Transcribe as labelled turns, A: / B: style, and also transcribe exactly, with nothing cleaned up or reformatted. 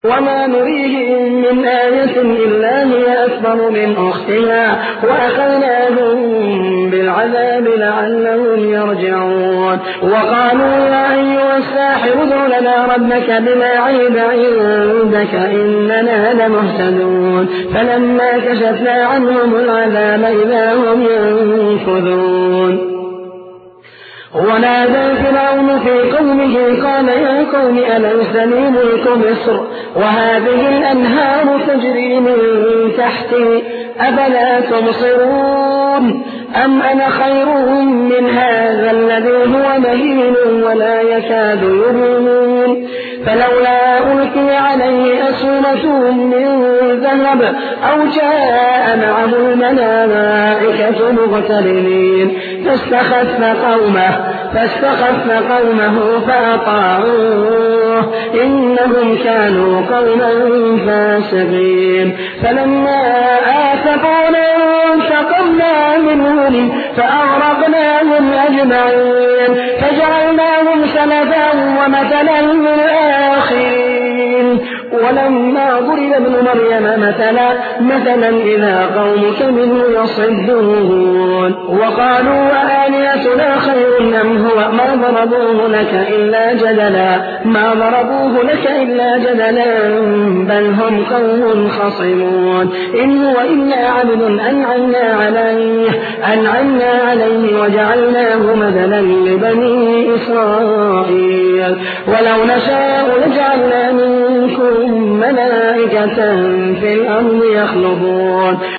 A: وما نريهم من آية إلا هي أكبر من أختها وأخذناهم بالعذاب لعلهم يرجعون. وقالوا يا أيها الساحر ادع لنا ربك بما عهد عندك إننا لمهتدون. فلما كشفنا عنهم العذاب إذا هم ينكثون. ونادى فرعون في قومه قال يا قوم أليس لي ملك مصر وهذه الأنهار تجري من تحتي أفلا تبصرون أم أنا خير من هذا الذي هو مهين ولا يكاد يبين فلولا ألقي عليه أسورة من ذهب أو جاء معه الملائكة مقترنين فاستخف قومه فاستخف قومه فأطاعوه إنهم كانوا قوما فاسقين. فلما آسفونا انتقمنا منهم فأغرقناهم أجمعين فجعلناهم سلفا ومثلا للآخرين. ولما ضرب ابن مريم مثلا مثلا إذا قومك منه يصدون. وقالوا وآلهتنا خير أم هو ما ضربوه لك إلا جدلا ما ضربوه لك إلا جدلا بل هم قوم خصمون. إن هو إلا عبد أنعمنا عليه أنعمنا عليه وجعلناه مثلا لبني إسرائيل. ولو نشاء لجعلنا منكم ملائكة في الأرض يخلفون